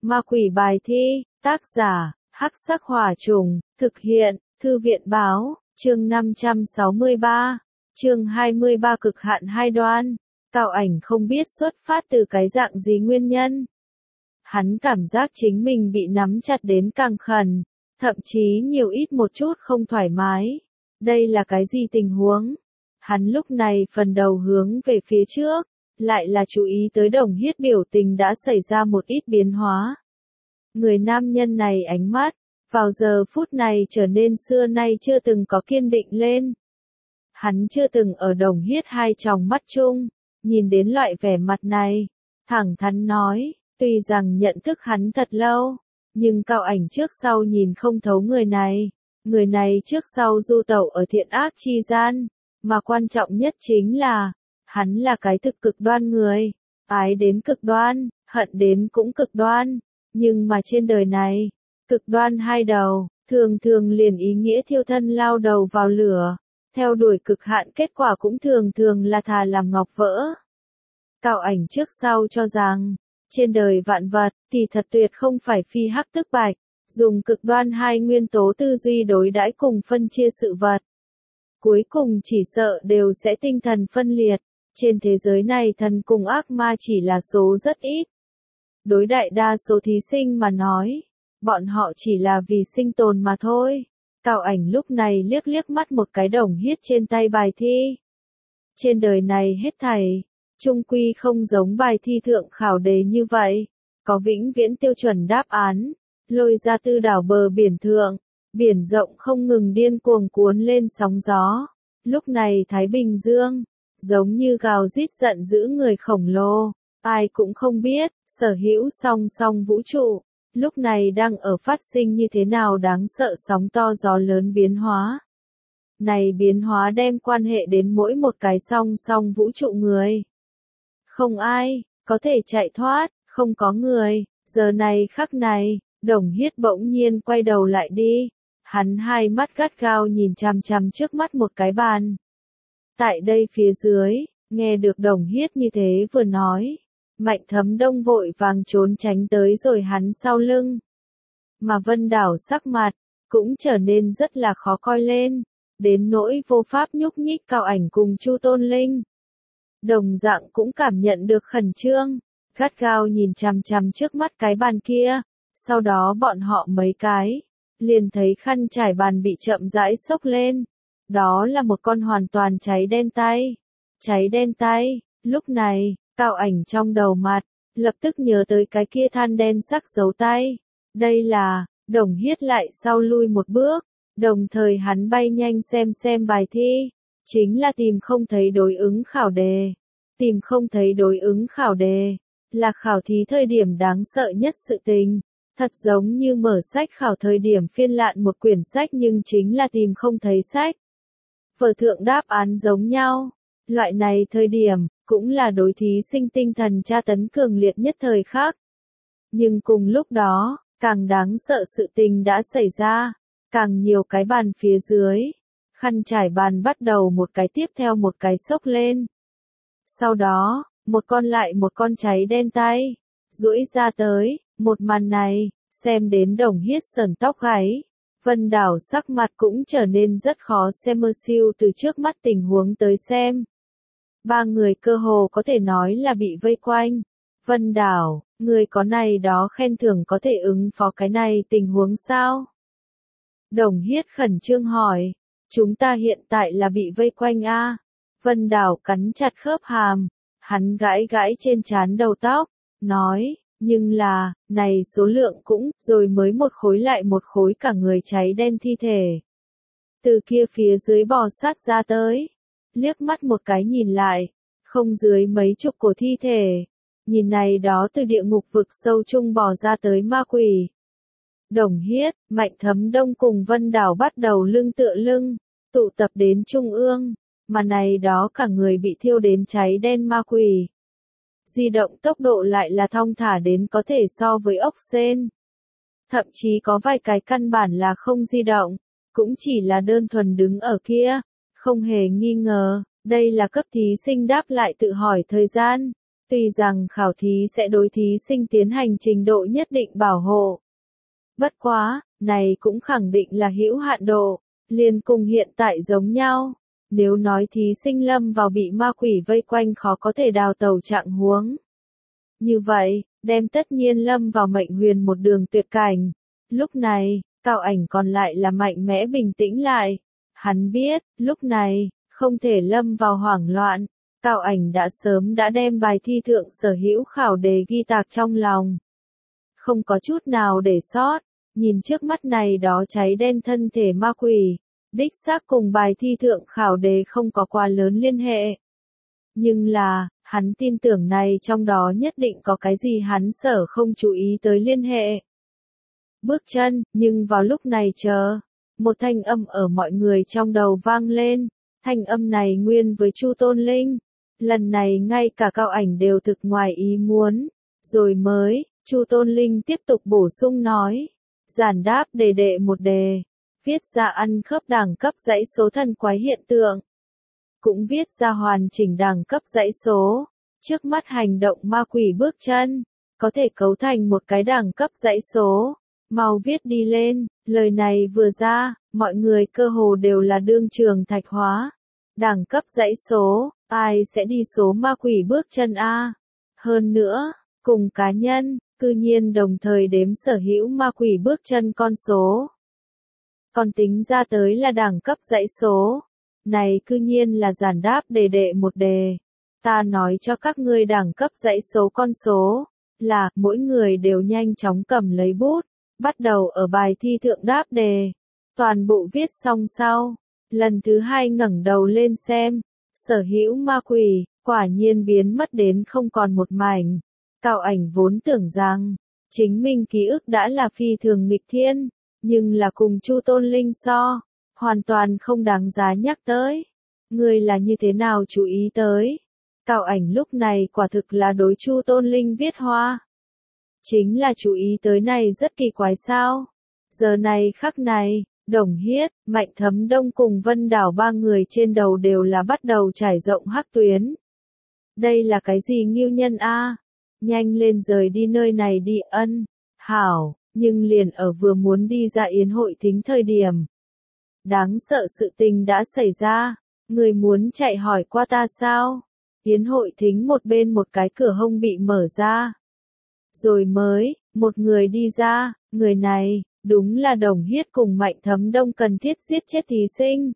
Ma quỷ bài thi, tác giả, Hắc Sắc Hỏa Trùng, thực hiện, Thư viện báo, chương 563, chương 23 cực hạn hai đoan. Cao Ảnh không biết xuất phát từ cái dạng gì nguyên nhân. Hắn cảm giác chính mình bị nắm chặt đến càng khẩn, thậm chí nhiều ít một chút không thoải mái. Đây là cái gì tình huống? Hắn lúc này phần đầu hướng về phía trước, lại là chú ý tới Đồng Hiết biểu tình đã xảy ra một ít biến hóa. Người nam nhân này ánh mắt, vào giờ phút này trở nên xưa nay chưa từng có kiên định lên. Hắn chưa từng ở Đồng Hiết hai tròng mắt chung, nhìn đến loại vẻ mặt này, thẳng thắn nói, tuy rằng nhận thức hắn thật lâu, nhưng Cao Ảnh trước sau nhìn không thấu người này trước sau du tẩu ở thiện ác chi gian, mà quan trọng nhất chính là, hắn là cái thực cực đoan người, ái đến cực đoan, hận đến cũng cực đoan, nhưng mà trên đời này, cực đoan hai đầu, thường thường liền ý nghĩa thiêu thân lao đầu vào lửa, theo đuổi cực hạn kết quả cũng thường thường là thà làm ngọc vỡ. Cao Ảnh trước sau cho rằng, trên đời vạn vật thì thật tuyệt không phải phi hắc tức bạch, dùng cực đoan hai nguyên tố tư duy đối đãi cùng phân chia sự vật. Cuối cùng chỉ sợ đều sẽ tinh thần phân liệt, trên thế giới này thần cùng ác ma chỉ là số rất ít. Đối đại đa số thí sinh mà nói, bọn họ chỉ là vì sinh tồn mà thôi. Cao Ảnh lúc này liếc liếc mắt một cái Đồng Hiết trên tay bài thi. Trên đời này hết thảy, chung quy không giống bài thi thượng khảo đề như vậy, có vĩnh viễn tiêu chuẩn đáp án, lôi ra tư đảo bờ biển thượng, biển rộng không ngừng điên cuồng cuốn lên sóng gió. Lúc này Thái Bình Dương, giống như gào rít giận dữ người khổng lồ, ai cũng không biết, sở hữu song song vũ trụ, lúc này đang ở phát sinh như thế nào đáng sợ sóng to gió lớn biến hóa. Này biến hóa đem quan hệ đến mỗi một cái song song vũ trụ người. Không ai có thể chạy thoát, không có người. Giờ này khắc này, Đồng Hiết bỗng nhiên quay đầu lại đi. Hắn hai mắt gắt gao nhìn chằm chằm trước mắt một cái bàn. Tại đây phía dưới, nghe được Đồng Hiết như thế vừa nói, Mạnh Thấm Đông vội vàng trốn tránh tới rồi hắn sau lưng. Mà Vân Đảo sắc mặt, cũng trở nên rất là khó coi lên, đến nỗi vô pháp nhúc nhích. Cao Ảnh cùng Chu Tôn Linh đồng dạng cũng cảm nhận được khẩn trương, gắt gao nhìn chằm chằm trước mắt cái bàn kia, sau đó bọn họ mấy cái, liền thấy khăn trải bàn bị chậm rãi xốc lên, đó là một con hoàn toàn cháy đen tay, lúc này, Cao Ảnh trong đầu mặt, lập tức nhớ tới cái kia than đen sắc dấu tay, đây là, Đồng Hiết lại sau lui một bước, đồng thời hắn bay nhanh xem bài thi. Chính là tìm không thấy đối ứng khảo đề. Tìm không thấy đối ứng khảo đề, là khảo thí thời điểm đáng sợ nhất sự tình. Thật giống như mở sách khảo thời điểm phiên lạn một quyển sách nhưng chính là tìm không thấy sách. Vở thượng đáp án giống nhau. Loại này thời điểm, cũng là đối thí sinh tinh thần tra tấn cường liệt nhất thời khắc. Nhưng cùng lúc đó, càng đáng sợ sự tình đã xảy ra. Càng nhiều cái bàn phía dưới. Khăn trải bàn bắt đầu một cái tiếp theo một cái xốc lên. Sau đó, một con lại một con cháy đen tay, duỗi ra tới, một màn này, xem đến Đồng Hiết sởn tóc gáy. Vân Đảo sắc mặt cũng trở nên rất khó xem siêu từ trước mắt tình huống tới xem. Ba người cơ hồ có thể nói là bị vây quanh. Vân Đảo, người có này đó khen thưởng có thể ứng phó cái này tình huống sao? Đồng Hiết khẩn trương hỏi. Chúng ta hiện tại là bị vây quanh a. Vân Đảo cắn chặt khớp hàm, hắn gãi gãi trên trán đầu tóc, nói, nhưng là, này số lượng cũng, rồi mới một khối lại một khối cả người cháy đen thi thể. Từ kia phía dưới bò sát ra tới, liếc mắt một cái nhìn lại, không dưới mấy chục cổ thi thể, nhìn này đó từ địa ngục vực sâu chung bò ra tới ma quỷ. Đồng Hiết, Mạnh Thấm Đông cùng Vân Đảo bắt đầu lưng tựa lưng, tụ tập đến trung ương, mà này đó cả người bị thiêu đến cháy đen ma quỷ. Di động tốc độ lại là thong thả đến có thể so với ốc sên. Thậm chí có vài cái căn bản là không di động, cũng chỉ là đơn thuần đứng ở kia, không hề nghi ngờ, đây là cấp thí sinh đáp lại tự hỏi thời gian. Tuy rằng khảo thí sẽ đối thí sinh tiến hành trình độ nhất định bảo hộ. Bất quá, này cũng khẳng định là hữu hạn độ, liền cùng hiện tại giống nhau. Nếu nói thí sinh lâm vào bị ma quỷ vây quanh khó có thể đào tẩu trạng huống. Như vậy, đem tất nhiên lâm vào mệnh huyền một đường tuyệt cảnh. Lúc này, Cao Ảnh còn lại là mạnh mẽ bình tĩnh lại. Hắn biết, lúc này, không thể lâm vào hoảng loạn. Cao Ảnh đã sớm đã đem bài thi thượng sở hữu khảo đề ghi tạc trong lòng. Không có chút nào để sót, nhìn trước mắt này đó cháy đen thân thể ma quỷ, đích xác cùng bài thi thượng khảo đề không có quá lớn liên hệ. Nhưng là, hắn tin tưởng này trong đó nhất định có cái gì hắn sở không chú ý tới liên hệ. Bước chân, nhưng vào lúc này một thanh âm ở mọi người trong đầu vang lên, thanh âm này nguyên với Chu Tôn Linh. Lần này ngay cả Cao Ảnh đều thực ngoài ý muốn, rồi mới, Chu Tôn Linh tiếp tục bổ sung nói, giản đáp đề đệ một đề, viết ra ăn khớp đẳng cấp dãy số thần quái hiện tượng, cũng viết ra hoàn chỉnh đẳng cấp dãy số, trước mắt hành động ma quỷ bước chân, có thể cấu thành một cái đẳng cấp dãy số, mau viết đi lên, lời này vừa ra, mọi người cơ hồ đều là đương trường thạch hóa, đẳng cấp dãy số, ai sẽ đi số ma quỷ bước chân A, hơn nữa, cùng cá nhân, cư nhiên đồng thời đếm sở hữu ma quỷ bước chân con số. Còn tính ra tới là đẳng cấp dãy số. Này cư nhiên là giản đáp đề đệ một đề. Ta nói cho các ngươi đẳng cấp dãy số con số, là mỗi người đều nhanh chóng cầm lấy bút, bắt đầu ở bài thi thượng đáp đề. Toàn bộ viết xong sau, lần thứ hai ngẩng đầu lên xem, sở hữu ma quỷ, quả nhiên biến mất đến không còn một mảnh. Cao Ảnh vốn tưởng rằng, chính mình ký ức đã là phi thường nghịch thiên, nhưng là cùng Chu Tôn Linh so, hoàn toàn không đáng giá nhắc tới. Người là như thế nào chú ý tới? Cao Ảnh lúc này quả thực là đối Chu Tôn Linh viết hoa. Chính là chú ý tới này rất kỳ quái sao? Giờ này khắc này, Đồng Hiết, Mạnh Thấm Đông cùng Vân Đảo ba người trên đầu đều là bắt đầu trải rộng hắc tuyến. Đây là cái gì nghiêu nhân a? Nhanh lên rời đi nơi này đi ân. Hảo, nhưng liền ở vừa muốn đi ra yến hội thính thời điểm. Đáng sợ sự tình đã xảy ra, người muốn chạy hỏi qua ta sao? Yến hội thính một bên một cái cửa hông bị mở ra. Rồi mới, một người đi ra, người này, đúng là Đồng Hiết cùng Mạnh Thấm Đông cần thiết giết chết thí sinh.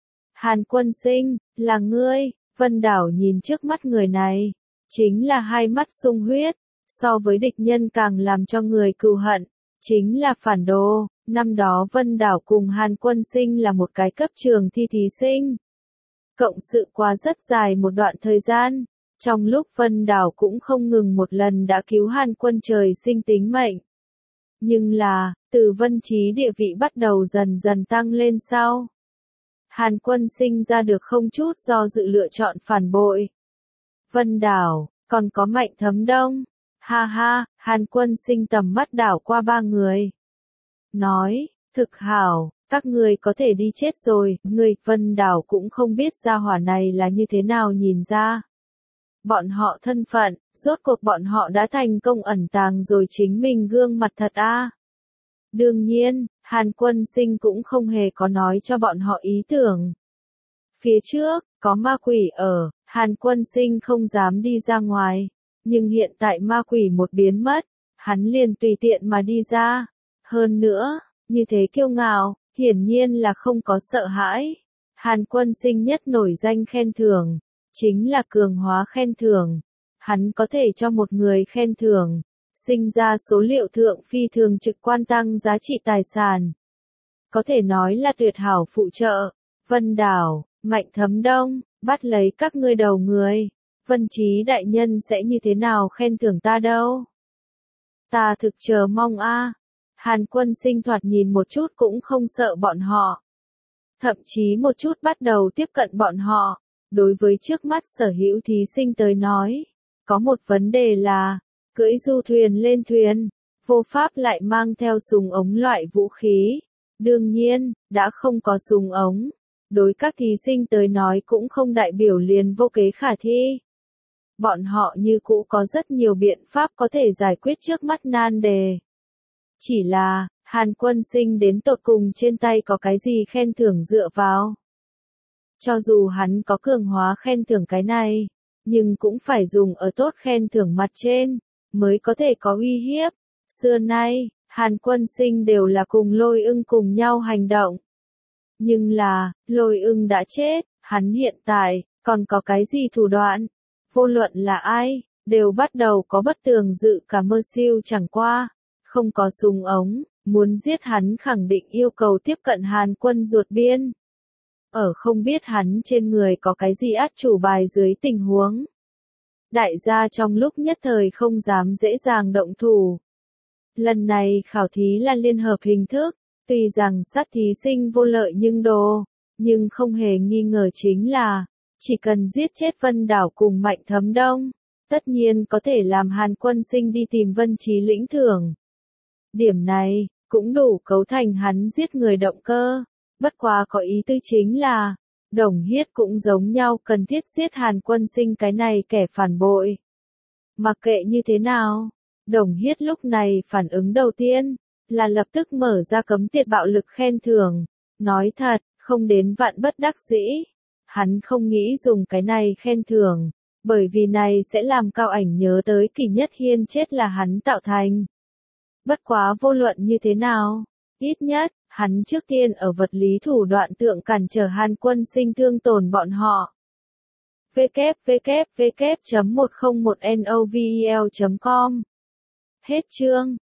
Hàn Quân Sinh, là ngươi, Vân Đảo nhìn trước mắt người này, chính là hai mắt sung huyết, so với địch nhân càng làm cho người cừu hận, chính là phản đồ. Năm đó Vân Đảo cùng Hàn Quân Sinh là một cái cấp trường thi thí sinh. Cộng sự qua rất dài một đoạn thời gian, trong lúc Vân Đảo cũng không ngừng một lần đã cứu Hàn Quân trời sinh tính mệnh. Nhưng là, từ Vân Trí địa vị bắt đầu dần dần tăng lên sau. Hàn Quân Sinh ra được không chút do dự lựa chọn phản bội. Vân Đảo, còn có Mạnh Thấm Đông. Ha ha, Hàn Quân Sinh tầm mắt đảo qua ba người. Nói, thực hảo, các người có thể đi chết rồi, người, Vân Đảo cũng không biết ra hỏa này là như thế nào nhìn ra. Bọn họ thân phận, rốt cuộc bọn họ đã thành công ẩn tàng rồi chính mình gương mặt thật a. Đương nhiên, Hàn Quân Sinh cũng không hề có nói cho bọn họ ý tưởng. Phía trước, có ma quỷ ở, Hàn Quân Sinh không dám đi ra ngoài, nhưng hiện tại ma quỷ một biến mất, hắn liền tùy tiện mà đi ra. Hơn nữa, như thế kiêu ngạo, hiển nhiên là không có sợ hãi. Hàn Quân Sinh nhất nổi danh khen thưởng, chính là cường hóa khen thưởng. Hắn có thể cho một người khen thưởng, sinh ra số liệu thượng phi thường trực quan tăng giá trị tài sản. Có thể nói là tuyệt hảo phụ trợ. Vân Đảo, Mạnh Thấm Đông, bắt lấy các ngươi đầu người. Vân Trí đại nhân sẽ như thế nào khen thưởng ta đâu? Ta thực chờ mong a. Hàn Quân Sinh thoạt nhìn một chút cũng không sợ bọn họ. Thậm chí một chút bắt đầu tiếp cận bọn họ. Đối với trước mắt sở hữu thí sinh tới nói, có một vấn đề là, cưỡi du thuyền lên thuyền, vô pháp lại mang theo súng ống loại vũ khí. Đương nhiên, đã không có súng ống. Đối các thí sinh tới nói cũng không đại biểu liền vô kế khả thi. bọn họ như cũ có rất nhiều biện pháp có thể giải quyết trước mắt nan đề. Chỉ là, Hàn Quân Sinh đến tột cùng trên tay có cái gì khen thưởng dựa vào. Cho dù hắn có cường hóa khen thưởng cái này, nhưng cũng phải dùng ở tốt khen thưởng mặt trên, mới có thể có uy hiếp. Xưa nay, Hàn Quân Sinh đều là cùng Lôi Ưng cùng nhau hành động. Nhưng là, Lôi Ưng đã chết, hắn hiện tại, còn có cái gì thủ đoạn? Vô luận là ai, đều bắt đầu có bất tường dự cả mơ siêu chẳng qua. Không có súng ống, muốn giết hắn khẳng định yêu cầu tiếp cận Hàn Quân ruột biên. Ở không biết hắn trên người có cái gì át chủ bài dưới tình huống. Đại gia trong lúc nhất thời không dám dễ dàng động thủ. Lần này khảo thí là liên hợp hình thức, tuy rằng sát thí sinh vô lợi nhưng không hề nghi ngờ chính là, chỉ cần giết chết Vân Đảo cùng Mạnh Thấm Đông, tất nhiên có thể làm Hàn Quân Sinh đi tìm Vân Chí lĩnh thưởng. Điểm này, cũng đủ cấu thành hắn giết người động cơ. Bất quá có ý tư chính là, Đồng Hiết cũng giống nhau cần thiết giết Hàn Quân Sinh cái này kẻ phản bội. Mặc kệ như thế nào, Đồng Hiết lúc này phản ứng đầu tiên, là lập tức mở ra cấm tiệt bạo lực khen thưởng. Nói thật, không đến vạn bất đắc dĩ. Hắn không nghĩ dùng cái này khen thưởng, bởi vì này sẽ làm Cao Ảnh nhớ tới Kỷ Nhất Hiên chết là hắn tạo thành. Bất quá vô luận như thế nào, ít nhất, hắn trước tiên ở vật lý thủ đoạn tượng cản trở Hàn Quân Sinh thương tổn bọn họ. www.101novel.com Hết chương.